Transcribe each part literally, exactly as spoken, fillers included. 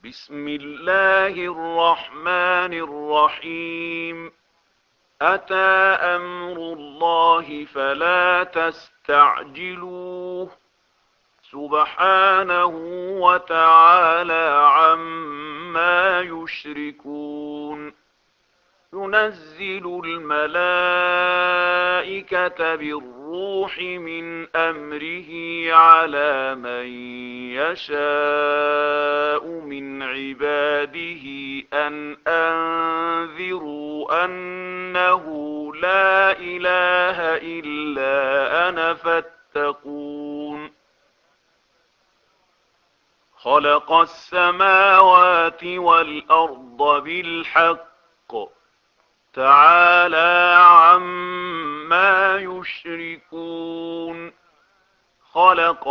بسم الله الرحمن الرحيم. أتى أمر الله فلا تستعجلوه سبحانه وتعالى عما يشركون. ينزل الملائكة بالروح من أمره على من يشاء من عباده أن أنذروا أنه لا إله إلا أنا فاتقون. خلق السماوات والأرض بالحق تعالى عما يشركون. خلق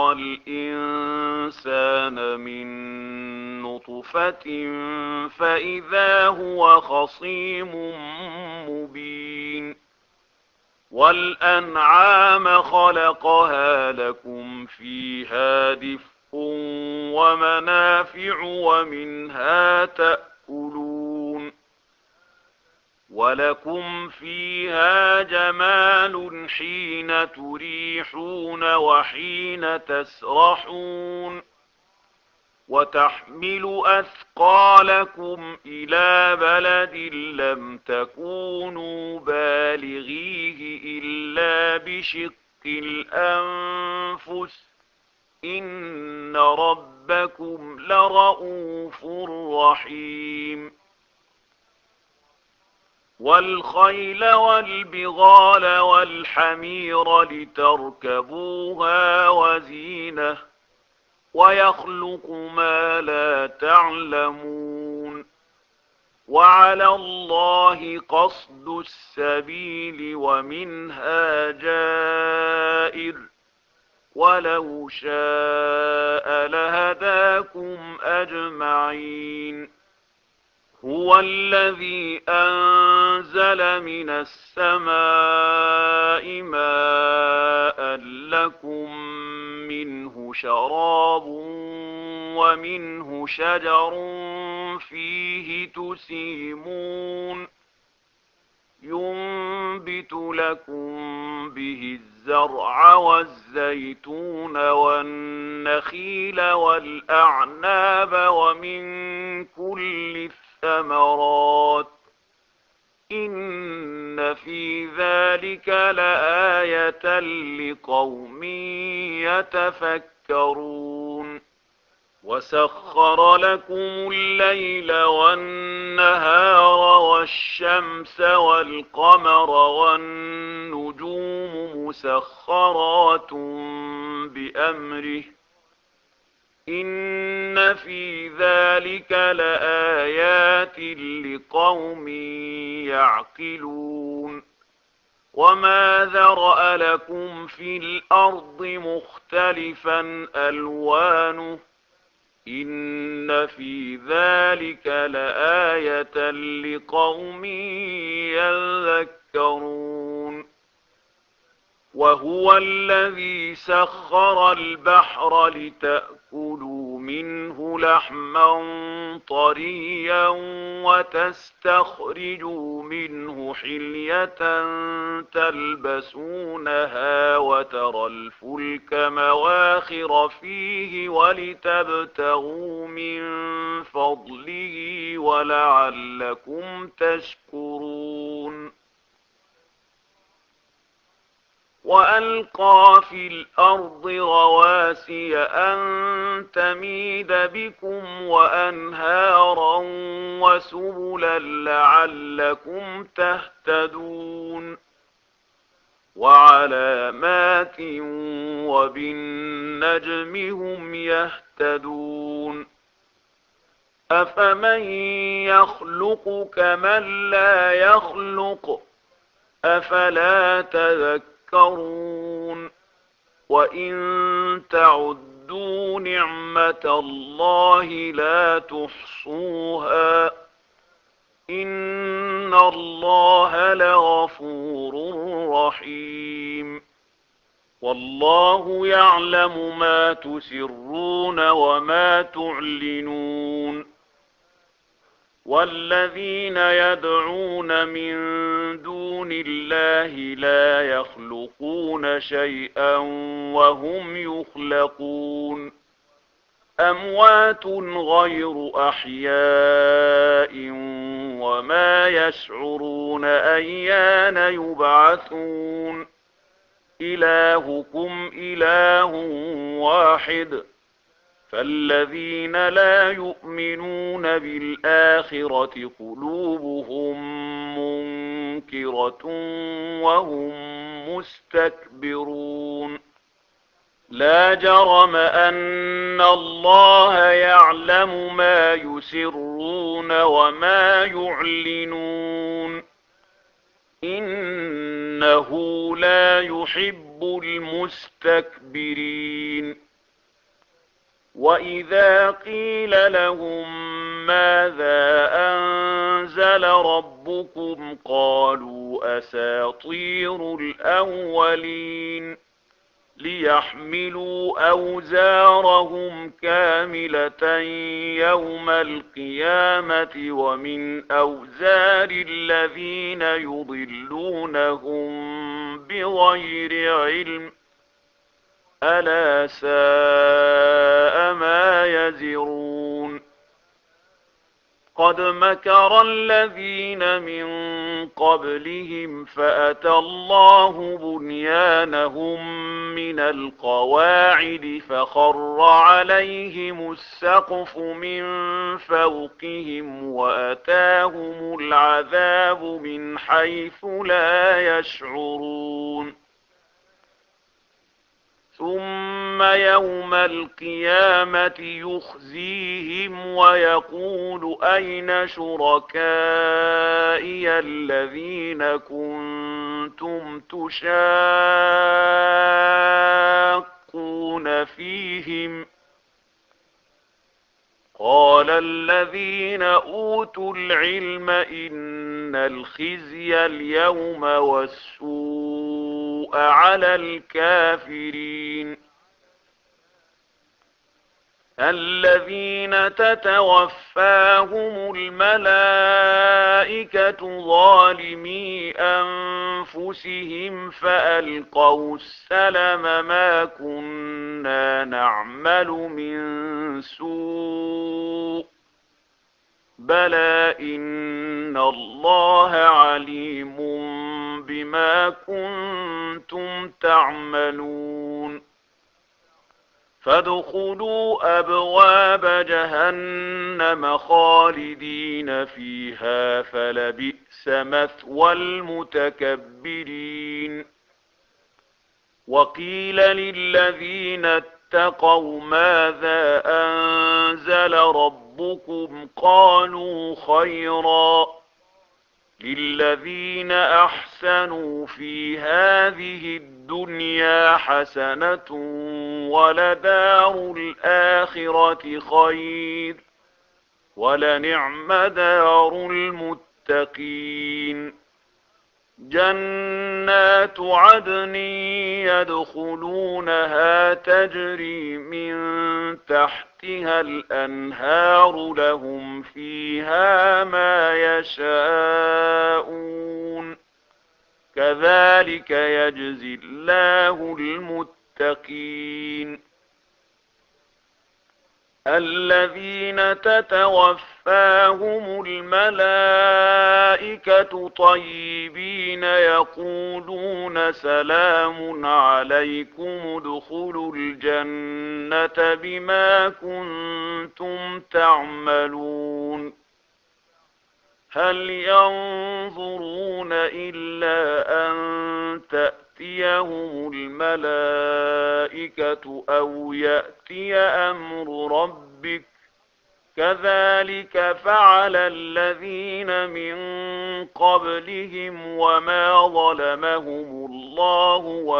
الإنسان من نطفة فإذا هو خصيم مبين. والأنعام خلقها لكم فيها دفء ومنافع ومنها تأكلون. ولكم فيها جمال حين تريحون وحين تسرحون. وتحمل أثقالكم إلى بلد لم تكونوا بالغيه إلا بشق الأنفس إن ربكم لرءوف رحيم. والخيل والبغال والحمير لتركبوها وزينة ويخلق ما لا تعلمون. وعلى الله قصد السبيل ومنها جائر ولو شاء لهداكم أجمعين. هو الذي أنزل من السماء ماء لكم منه شراب ومنه شجر فيه تسيمون. ينبت لكم به الزرع والزيتون والنخيل والأعناب ومن كل الثمرات إن في ذلك لآية لقوم يتفكرون. وسخر لكم الليل والنهار والشمس والقمر والنجوم مسخرات بأمره إن في ذلك لآيات لقوم يعقلون. وما ذرأ لكم في الأرض مختلفا ألوانه إن في ذلك لآية لقوم يذكرون. وهو الذي سخر البحر لتأكلوا منه لحما طريا وتستخرجوا منه حلية تلبسونها وترى الفلك مواخر فيه ولتبتغوا من فضله ولعلكم تشكرون. وألقى في الأرض رواسي أن تميد بكم وأنهارا وسبلا لعلكم تهتدون. وعلامات وبالنجم هم يهتدون. أفمن يخلق كمن لا يخلق أفلا تذكرون. وإن تعدوا نعمة الله لا تحصوها إن الله لغفور رحيم. والله يعلم ما تسرون وما تعلنون والذين يدعون من دون الله لا يخلقون شيئا وهم يخلقون أموات غير أحياء وما يشعرون أيان يبعثون إلهكم إله واحد فالذين لا يؤمنون بالآخرة قلوبهم منكرة وهم مستكبرون لا جرم أن الله يعلم ما يسرون وما يعلنون إنه لا يحب المستكبرين وإذا قيل لهم ماذا أنزل ربكم قالوا أساطير الأولين ليحملوا أوزارهم كاملة يوم القيامة ومن أوزار الذين يضلونهم بغير علم ألا ساء ما يزرون قد مكر الذين من قبلهم فأتى الله بنيانهم من القواعد فخر عليهم السقف من فوقهم وأتاهم العذاب من حيث لا يشعرون ثم يوم القيامة يخزيهم ويقول أين شركائي الذين كنتم تشاقون فيهم قال الذين أوتوا العلم إن الخزي اليوم والسوء على الكافرين الذين تتوفاهم الملائكة ظالمي أنفسهم فألقوا السلم ما كنا نعمل من سوء بلى إن الله عليم بما كنتم تعملون فادخلوا أبواب جهنم خالدين فيها فلبئس مثوى المتكبرين وقيل للذين اتقوا ماذا أنزل ربكم قالوا خيرا للذين أحسنوا في هذه الدنيا حسنة ولدار الآخرة خير ولنعم دار المتقين جنات عدن يدخلونها تجري من تحتها الأنهار لهم فيها ما يشاءون كذلك يجزي الله المتقين الذين تتوفاهم الملائكة طيبين يقولون سلام عليكم ادخلوا الجنة بما كنتم تعملون هل ينظرون إلا أن تأتيهم الملائكة أو يأتي أمر ربك كذلك فعل الذين من قبلهم وما ظلمهم الله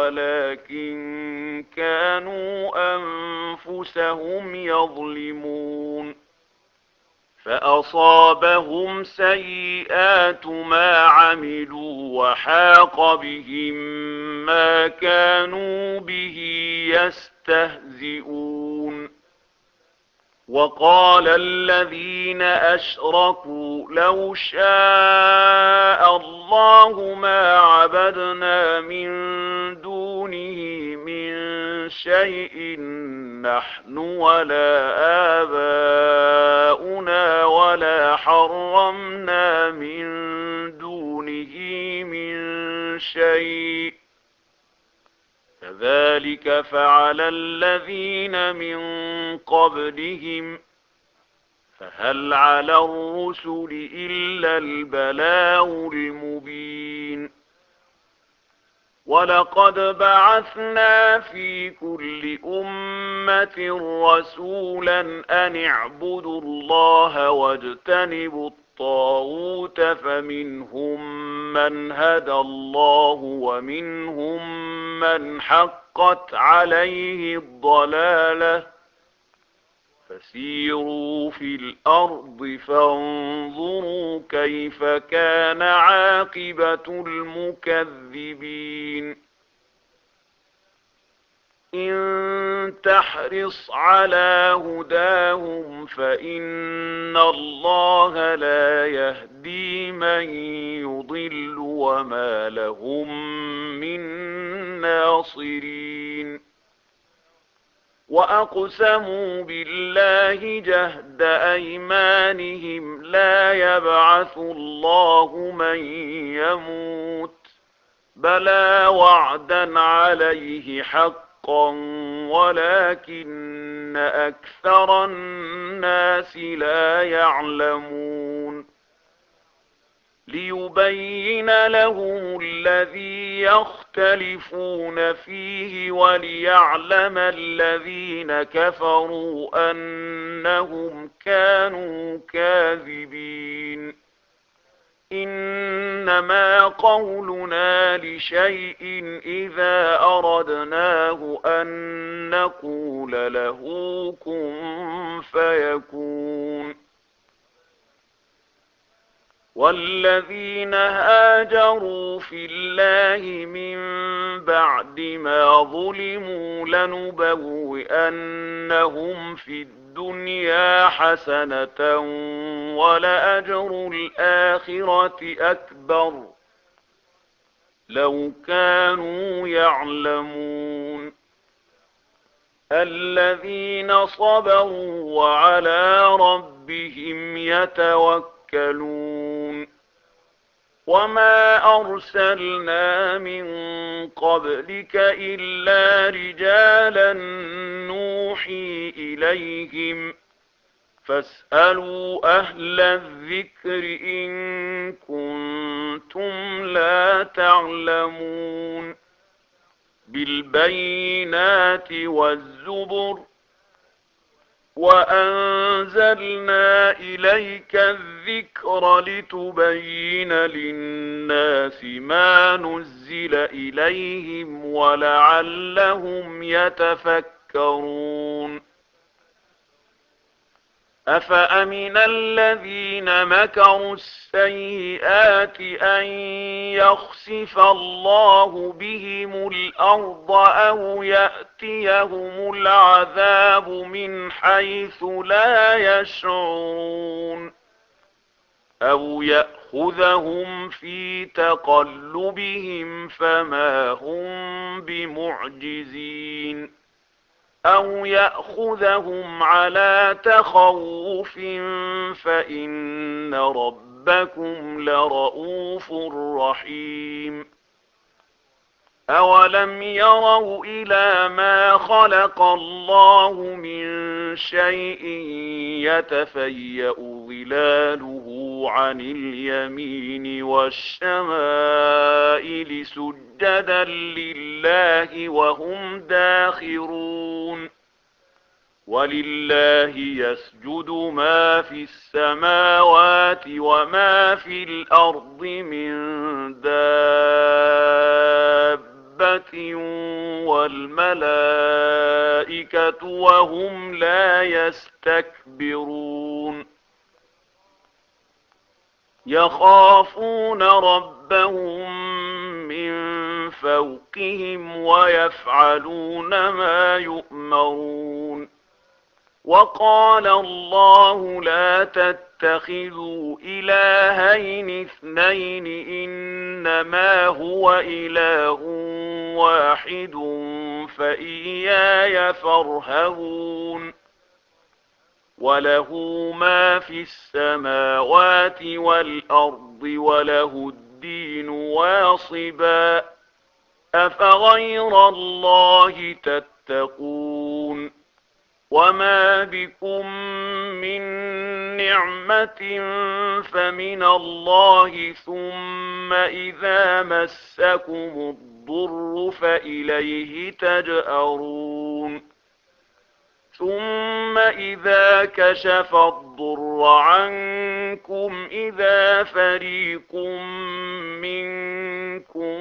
ولكن كانوا أنفسهم يظلمون فأصابهم سيئات ما عملوا وحاق بهم ما كانوا به يستهزئون وقال الذين أشركوا لو شاء الله ما عبدنا من دونه من شيء نحن ولا آباؤنا ولا حرمنا من دونه من شيء كذلك فعل الذين من قبلهم فهل على الرسل إلا البلاغ المبين ولقد بعثنا في كل أمة رسولا أن اعبدوا الله واجتنبوا الطاغوت فمنهم من هدى الله ومنهم من حقت عليه الضلالة فسيروا في الأرض فانظروا كيف كان عاقبة المكذبين إن تحرص على هداهم فإن الله لا يهدي من يضل وما لهم من ناصرين وأقسموا بالله جهد أيمانهم لا يبعث الله من يموت بلى وعدا عليه حقا ولكن أكثر الناس لا يعلمون ليبين لهم الذي يختلفون فيه وليعلم الذين كفروا أنهم كانوا كاذبين إنما قولنا لشيء إذا أردناه أن نقول له كن فيكون والذين هاجروا في الله من بعد ما ظلموا لنبوئنهم في الدنيا حسنة ولأجر الآخرة أكبر لو كانوا يعلمون الذين صبروا وعلى ربهم يتوكلون وما أرسلنا من قبلك إلا رجالا نوحي إليهم فاسألوا أهل الذكر إن كنتم لا تعلمون بالبينات والزبر وأنزلنا إليك الذكر لتبين للناس ما نزل إليهم ولعلهم يتفكرون أفأمن الذين مكروا السيئات أن يخسف الله بهم الأرض أو يأتيهم العذاب من حيث لا يشعرون أو يأخذهم في تقلبهم فما هم بمعجزين أو يأخذهم على تخوف فإن ربكم لرؤوف رحيم أولم يروا إلى ما خلق الله من شيء يتفيأ ظلاله عن اليمين والشمائل سجدا لله وهم داخرون ولله يسجد ما في السماوات وما في الأرض من دابة والملائكة وهم لا يستكبرون يخافون ربهم من فوقهم ويفعلون ما يؤمرون وقال الله لا تتخذوا إلهين اثنين إنما هو إله واحد فإياي فارهبون وله ما في السماوات والأرض وله الدين واصبا أفغير الله تتقون وما بكم من نعمة فمن الله ثم إذا مسكم الضر فإليه تجأرون ثم إذا كشف الضر عنكم إذا فريق منكم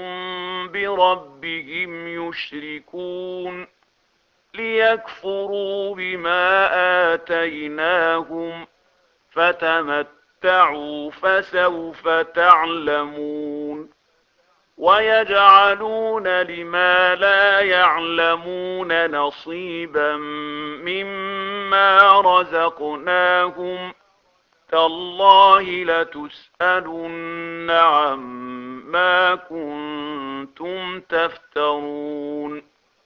بربهم يشركون ليكفروا بما آتيناهم فتمتعوا فسوف تعلمون ويجعلون لما لا يعلمون نصيبا مما رزقناهم تالله لتسألن عما كنتم تفترون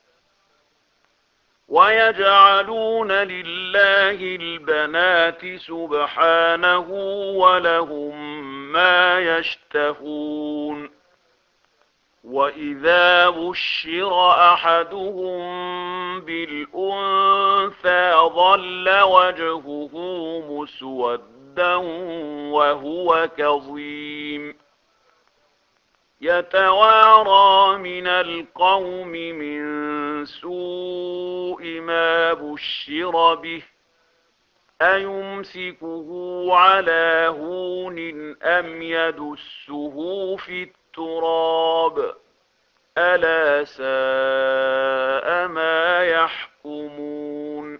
ويجعلون لله البنات سبحانه ولهم ما يشتهون وإذا بشر أحدهم بالأنثى ظل وجهه مسودا وهو كظيم يتوارى من القوم من سوء ما بشر به أيمسكه على هون أم يدسه في التراب ألا ساء ما يحكمون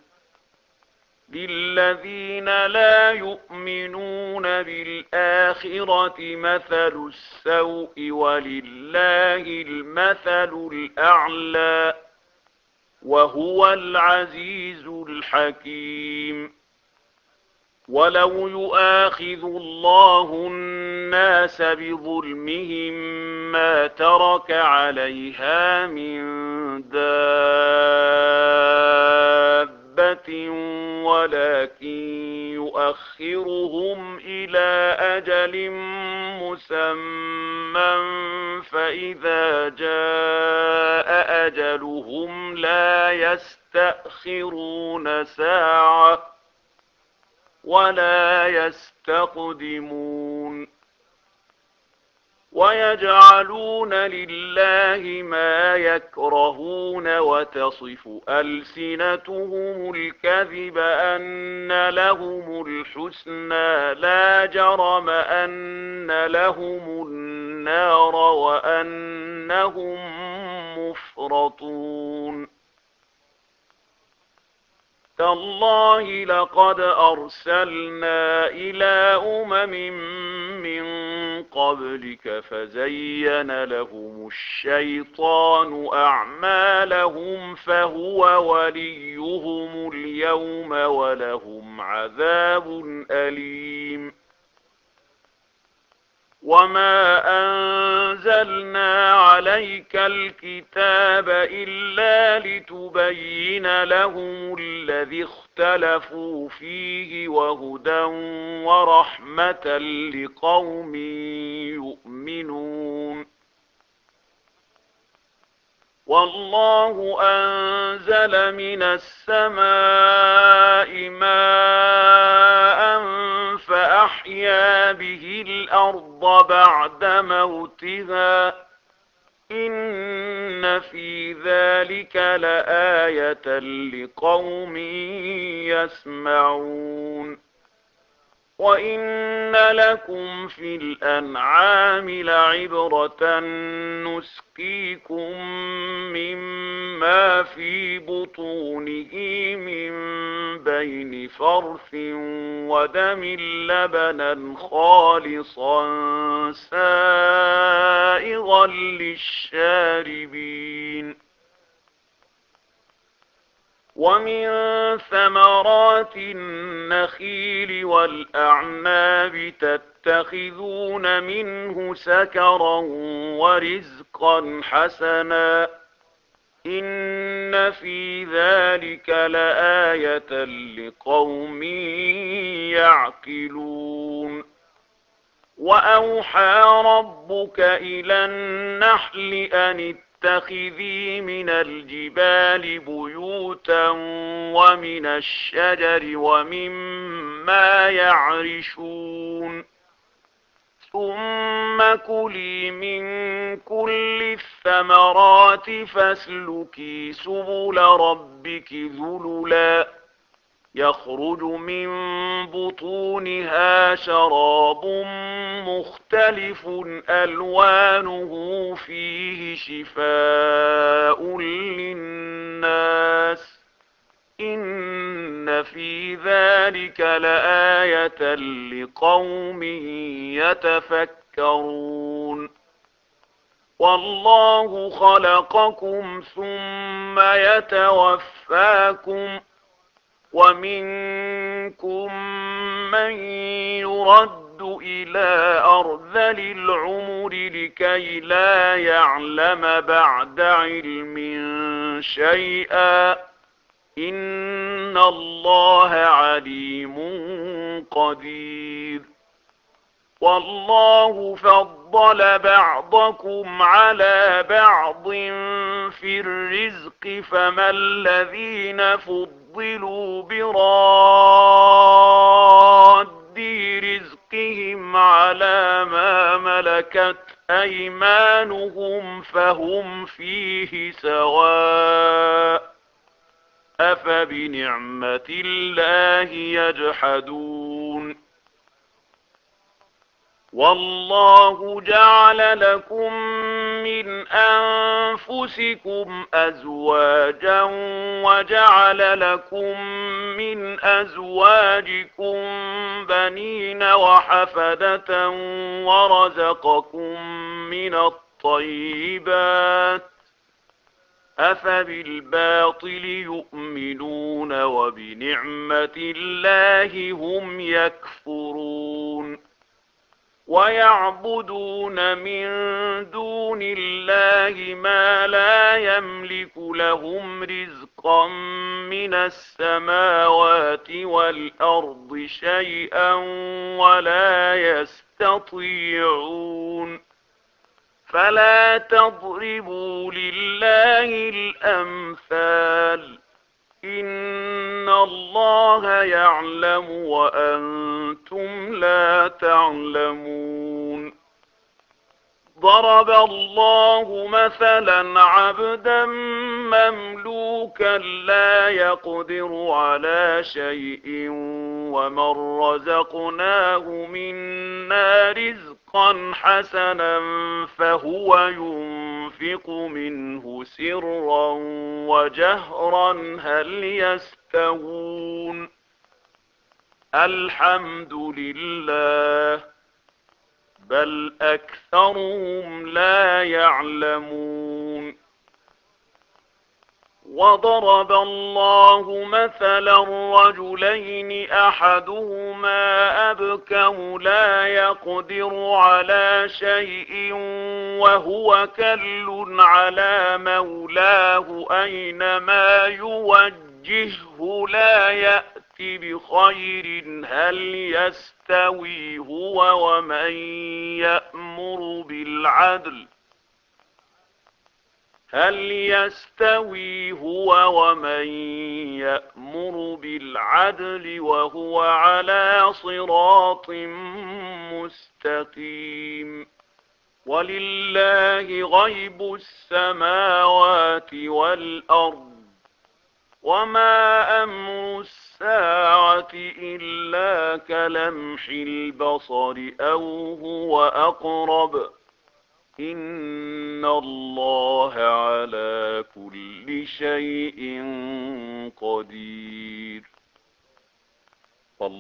للذين لا يؤمنون بالآخرة مثل السوء ولله المثل الأعلى وهو العزيز الحكيم ولو يؤاخذ الله الناس بظلمهم ما ترك عليها من دابة ولكن يؤخرهم إلى أجل مسمى فإذا جاء أجلهم لا يستأخرون ساعة ولا يستقدمون ويجعلون لله ما يكرهون وتصف ألسنتهم الكذب أن لهم الحسنى لا جرم أن لهم النار وأنهم مفرطون تالله لقد أرسلنا إلى أمم من قبلك فزين لهم الشيطان أعمالهم فهو وليهم اليوم ولهم عذاب أليم وما أنزلنا عليك الكتاب إلا لتبين لهم الذي اختلفوا فيه وهدى ورحمة لقوم يؤمنون والله أنزل من السماء ماء فأحيا به الأرض بعد موتها إن في ذلك لآية لقوم يسمعون وإن لكم في الأنعام لعبرة نسقيكم مما في بطونه من بين فرث ودم لبنا خالصا سائغا للشاربين ومن ثمرات النخيل والأعناب تتخذون منه سكرا ورزقا حسنا إن في ذلك لآية لقوم يعقلون وأوحى ربك إلى النحل أن اتخذي من الجبال بيوتا ومن الشجر ومما يعرشون ثم كلي من كل الثمرات فاسلكي سبل ربك ذللا يخرج من بطونها شراب مختلف ألوانه فيه شفاء للناس إن في ذلك لآية لقوم يتفكرون والله خلقكم ثم يتوفاكم ومنكم من يرد إلى أرذل العمر لكي لا يعلم بعد علم شيئا إن الله عليم قدير والله فضل بعضكم على بعض في الرزق فما الذين فضلوا براد رزقهم على ما ملكت أيمانهم فهم فيه سواء أفبنعمة الله يجحدون والله جعل لكم من أنفسكم أزواجا وجعل لكم من أزواجكم بنين وحفدة ورزقكم من الطيبات أفبالباطل يؤمنون وبنعمة الله هم يكفرون ويعبدون من دون الله ما لا يملك لهم رزقا من السماوات والأرض شيئا ولا يستطيعون فلا تضربوا لله الأمثال إن الله يعلم وأنتم لا تعلمون ضرب الله مثلا عبدا مملوكا لا يقدر على شيء ومن رزقناه منا رزقا حسنا فهو ينفق منه سرا وجهرا هل يستوون الحمد لله بل أكثرهم لا يعلمون وضرب الله مثلا رجلين أحدهما أبكم لا يقدر على شيء وهو كل على مولاه أينما يوجهه لا يأتي بخير هل يستوي هو ومن يأمر بالعدل هل يستوي هو ومن يأمر بالعدل وهو على صراط مستقيم ولله غيب السماوات والأرض وما أمر الساعة إلا كلمح البصر أو هو أقرب إن الله على كل شيء قدير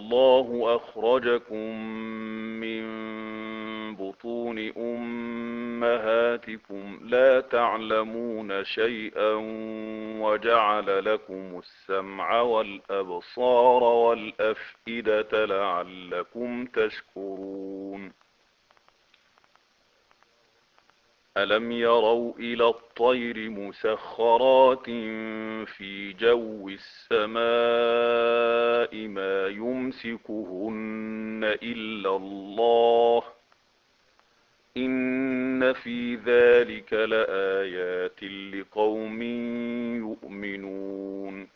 والله أخرجكم من بطون أمهاتكم أمهاتكم لا تعلمون شيئا وجعل لكم السمع والأبصار والأفئدة لعلكم تشكرون. ألم يروا إلى الطير مسخرات في جو السماء ما يمسكهن إلا الله إن في ذلك لآيات لقوم يؤمنون.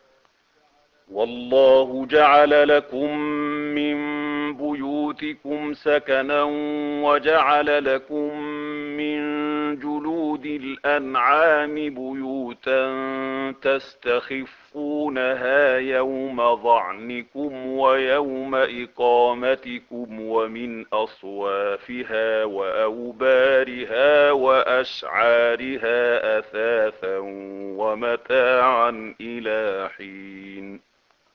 والله جعل لكم من بيوتكم سكنا وجعل لكم من جلود الأنعام بيوتا تستخفونها يوم ظعنكم ويوم إقامتكم ومن أصوافها وأوبارها وأشعارها أثاثا ومتاعا إلى حين.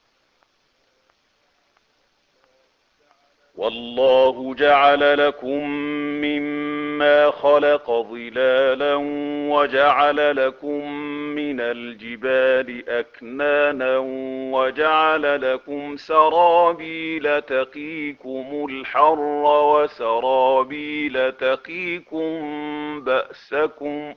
والله جعل لكم مما خلق ظلالا وجعل لكم من الجبال أكنانا وجعل لكم سرابيل تقيكم الحر وسرابيل تقيكم بأسكم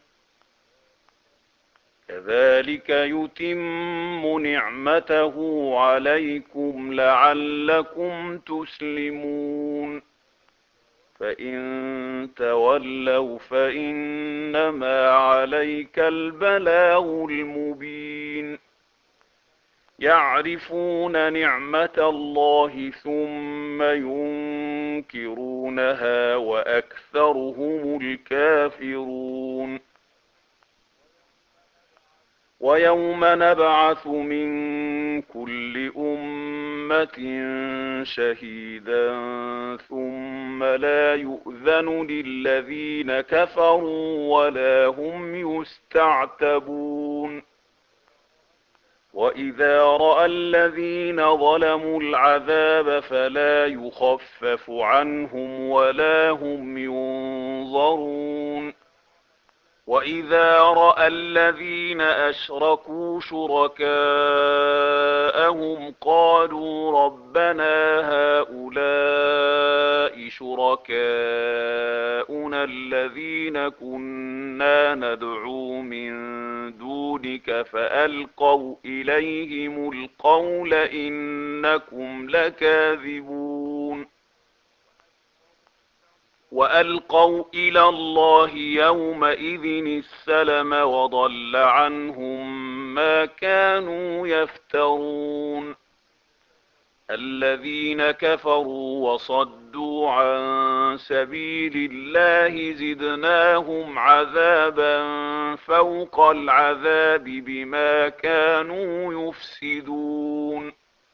كذلك يتم نعمته عليكم لعلكم تسلمون. فإن تولوا فإنما عليك البلاغ المبين. يعرفون نعمة الله ثم ينكرونها وأكثرهم الكافرون. ويوم نبعث من كل أمة شهيدا ثم لا يؤذن للذين كفروا ولا هم يستعتبون. وإذا رأى الذين ظلموا العذاب فلا يخفف عنهم ولا هم ينظرون. وإذا رأى الذين أشركوا شركاءهم قالوا ربنا هؤلاء شركاؤنا الذين كنا ندعو من دونك فألقوا إليهم القول إنكم لكاذبون. وألقوا إلى الله يومئذ السلم وضل عنهم ما كانوا يفترون. الذين كفروا وصدوا عن سبيل الله زدناهم عذابا فوق العذاب بما كانوا يفسدون.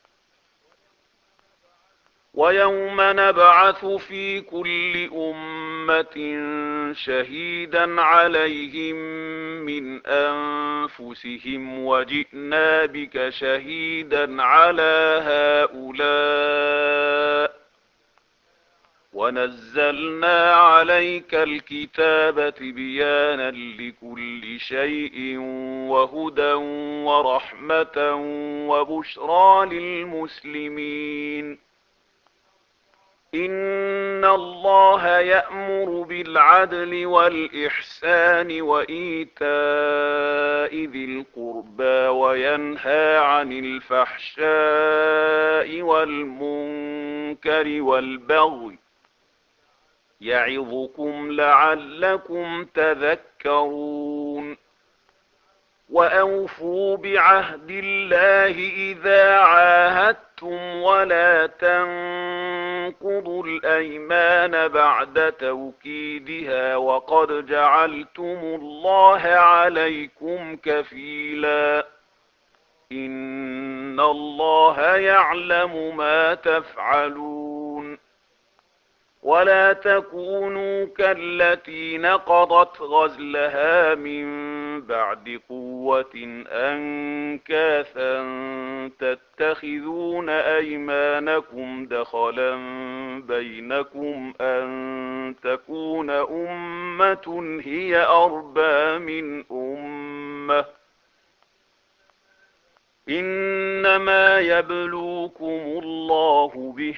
ويوم نبعث في كل أمة شهيدا عليهم من أنفسهم وجئنا بك شهيدا على هؤلاء ونزلنا عليك الكتاب تبيانا لكل شيء وهدى ورحمة وبشرى للمسلمين. إن الله يأمر بالعدل والإحسان وإيتاء ذي القربى وينهى عن الفحشاء والمنكر والبغي يعظكم لعلكم تذكرون. وأوفوا بعهد الله إذا عاهدتم ولا تنقضوا الأيمان بعد توكيدها وقد جعلتم الله عليكم كفيلا إن الله يعلم ما تفعلون. ولا تكونوا كالتي نقضت غزلها من بعد قوة أنكاثا تتخذون أيمانكم دخلا بينكم أن تكون أمة هي أربى من أمة إنما يبلوكم الله به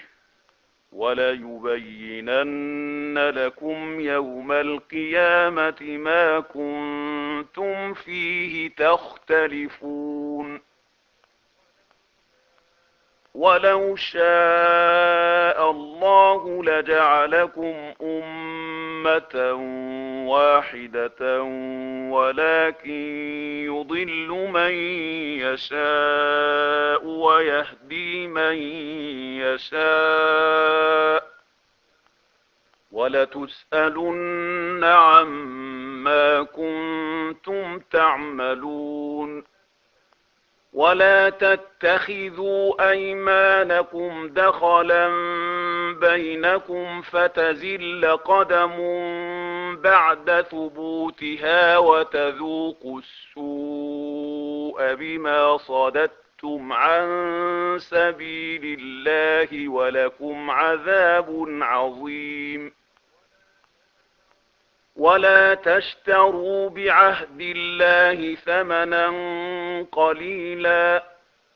وليبينن لكم يوم القيامة ما كنتم فيه تختلفون ولو شاء الله لجعلكم أمة واحدة ولكن يضل من يشاء ويهدي من يشاء ولتسألن عما كنتم تعملون ولا تتخذوا أيمانكم دخلا بينكم فتزل قدم بعد ثبوتها وتذوقوا السوء بما صددتم عن سبيل الله ولكم عذاب عظيم ولا تشتروا بعهد الله ثمنا قليلا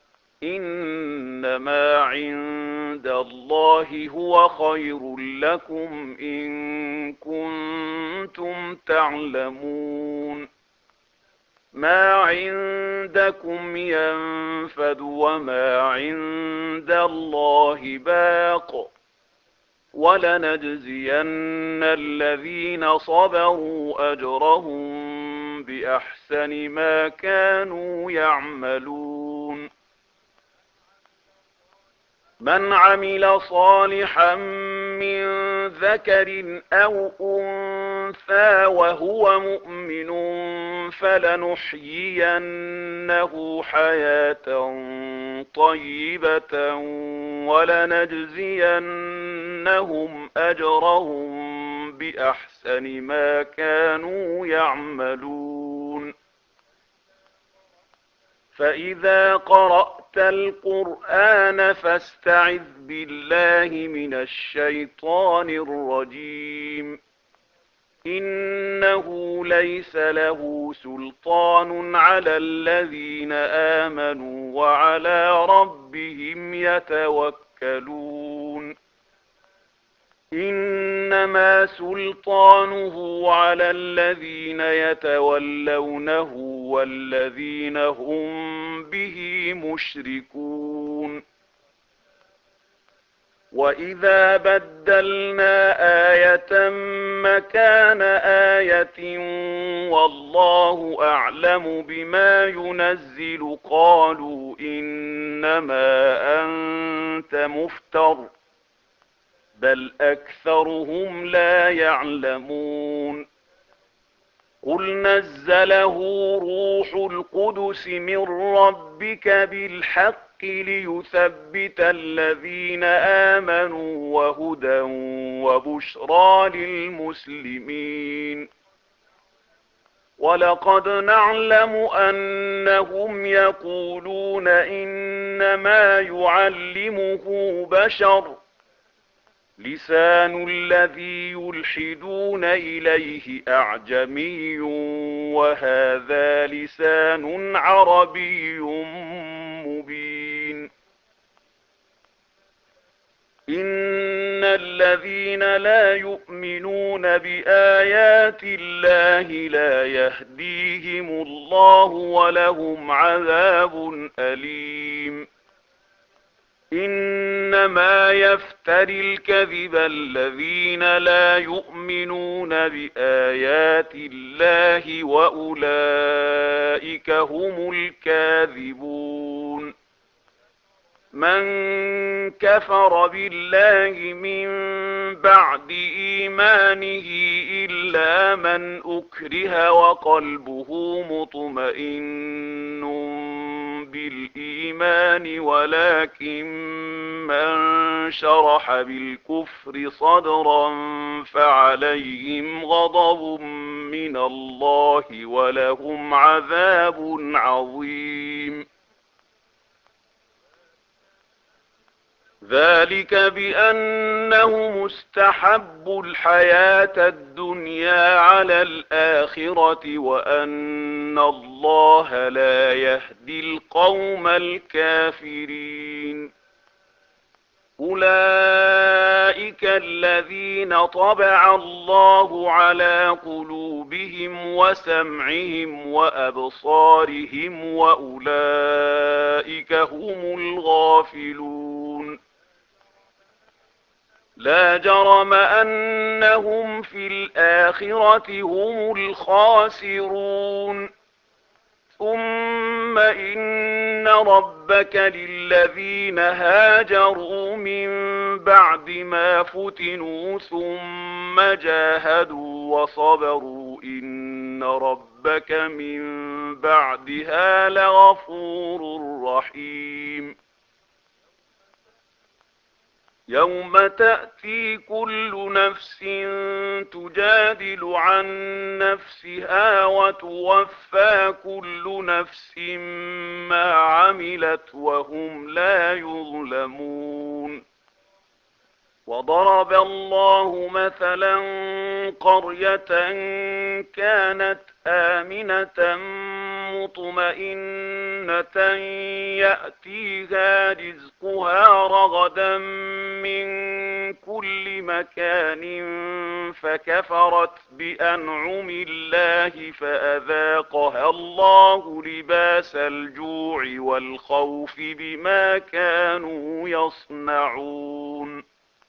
إنما عند الله هو خير لكم إن كنتم تعلمون ما عندكم ينفد وما عند الله باق ولنجزين الذين صبروا أجرهم بأحسن ما كانوا يعملون من عمل صالحا من ذكر أو أنثى وهو مؤمن فلنحيينه حياة طيبة ولنجزينهم أجرهم بأحسن ما كانوا يعملون فإذا قرأت القرآن فاستعذ بالله من الشيطان الرجيم إنه ليس له سلطان على الذين آمنوا وعلى ربهم يتوكلون إنما سلطانه على الذين يتولونه والذين هم به مشركون وإذا بدلنا آية مكان آية والله أعلم بما ينزل قالوا إنما أنت مفتر بل أكثرهم لا يعلمون قل نزله روح القدس من ربك بالحق ليثبت الذين آمنوا وهدى وبشرى للمسلمين ولقد نعلم أنهم يقولون إنما يعلمه بشر لسان الذي يلحدون إليه أعجمي وهذا لسان عربي مبين إن الذين لا يؤمنون بآيات الله لا يهديهم الله ولهم عذاب أليم إنما يفتري الكذب الذين لا يؤمنون بآيات الله وأولئك هم الكاذبون من كفر بالله من بعد إيمانه إلا من أكره وقلبه مطمئن بالإيمان ولكن من شرح بالكفر صدرا فعليهم غضب من الله ولهم عذاب عظيم. ذلك بأنهم استحبوا الحياة الدنيا على الآخرة وأن الله لا يهدي القوم الكافرين. أولئك الذين طبع الله على قلوبهم وسمعهم وأبصارهم وأولئك هم الغافلون. لا جرم أنهم في الآخرة هم الخاسرون. ثم إن ربك للذين هاجروا من بعد ما فتنوا ثم جاهدوا وصبروا إن ربك من بعدها لغفور رحيم. يوم تأتي كل نفس تجادل عن نفسها وتوفى كل نفس ما عملت وهم لا يظلمون. وضرب الله مثلا قرية كانت آمنة مطمئنة يأتيها رزقها رغدا من كل مكان فكفرت بأنعم الله فأذاقها الله لباس الجوع والخوف بما كانوا يصنعون.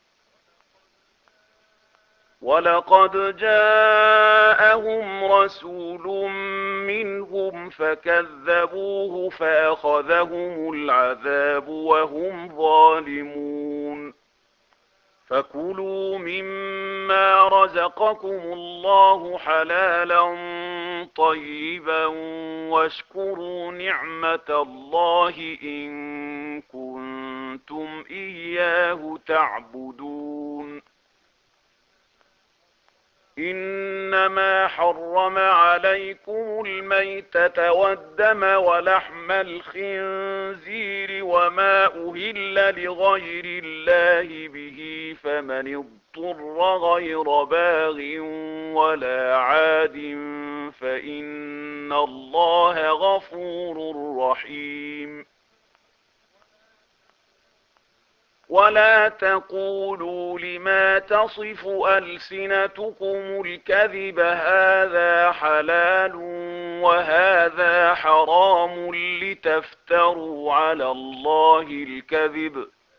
ولقد جاءهم رسول منهم فكذبوه فأخذهم العذاب وهم ظالمون. فكلوا مما رزقكم الله حلالا طيبا واشكروا نعمة الله إن كنتم إياه تعبدون. إنما حرم عليكم الميتة والدم ولحم الخنزير وما أهل لغير الله به فمن اضطر غير باغ ولا عاد فإن الله غفور رحيم. ولا تقولوا لما تصف ألسنتكم الكذب هذا حلال وهذا حرام لتفتروا على الله الكذب.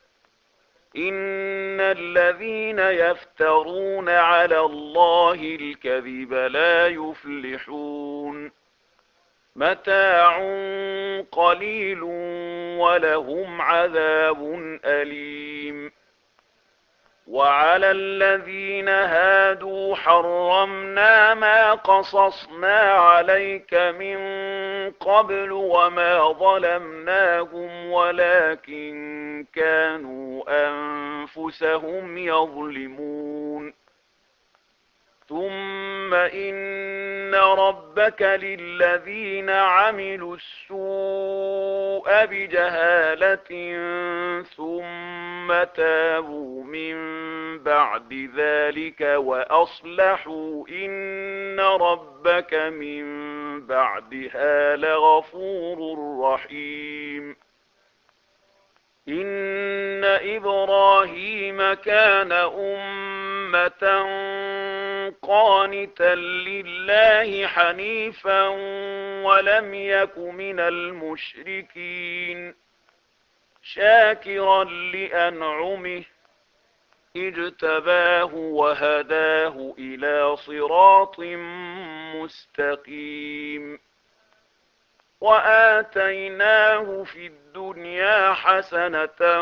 إن الذين يفترون على الله الكذب لا يفلحون. متاع قليل ولهم عذاب أليم. وعلى الذين هادوا حرمنا ما قصصنا عليك من قبل وما ظلمناهم ولكن كانوا أنفسهم يظلمون. ثم إن ربك للذين عملوا السوء بجهالة ثم تابوا من بعد ذلك وأصلحوا إن ربك من بعدها لغفور رحيم. إن إبراهيم كان أمة قانتا لله حنيفا ولم يك من المشركين شاكرا لأنعمه اجتباه وهداه إلى صراط مستقيم. وآتيناه في الدنيا حسنة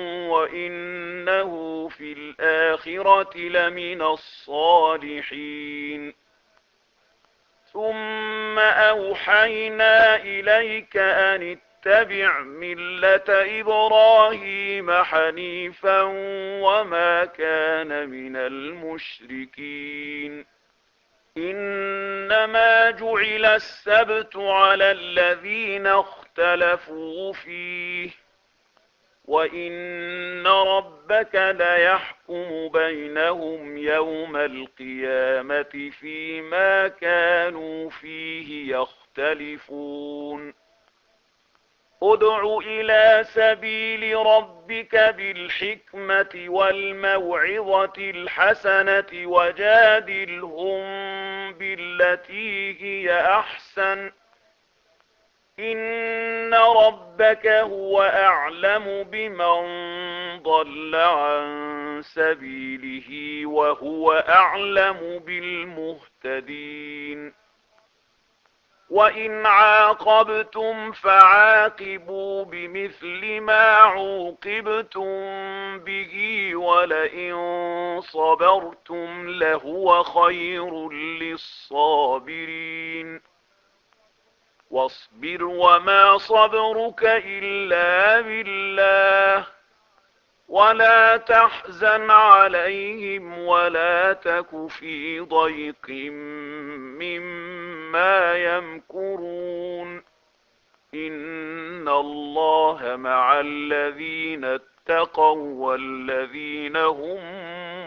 وإنه في الآخرة لمن الصالحين. ثم أوحينا إليك أن واتبع ملة إبراهيم حنيفا وما كان من المشركين إنما جعل السبت على الذين اختلفوا فيه وإن ربك ليحكم بينهم يوم القيامة فيما كانوا فيه يختلفون ادع إلى سبيل ربك بالحكمة والموعظة الحسنة وجادلهم بالتي هي أحسن إن ربك هو أعلم بمن ضل عن سبيله وهو أعلم بالمهتدين وإن عاقبتم فعاقبوا بمثل ما عوقبتم به ولئن صبرتم لهو خير للصابرين واصبر وما صبرك إلا بالله ولا تحزن عليهم ولا تك في ضيق مما يمكرون إن الله مع الذين اتقوا والذين هم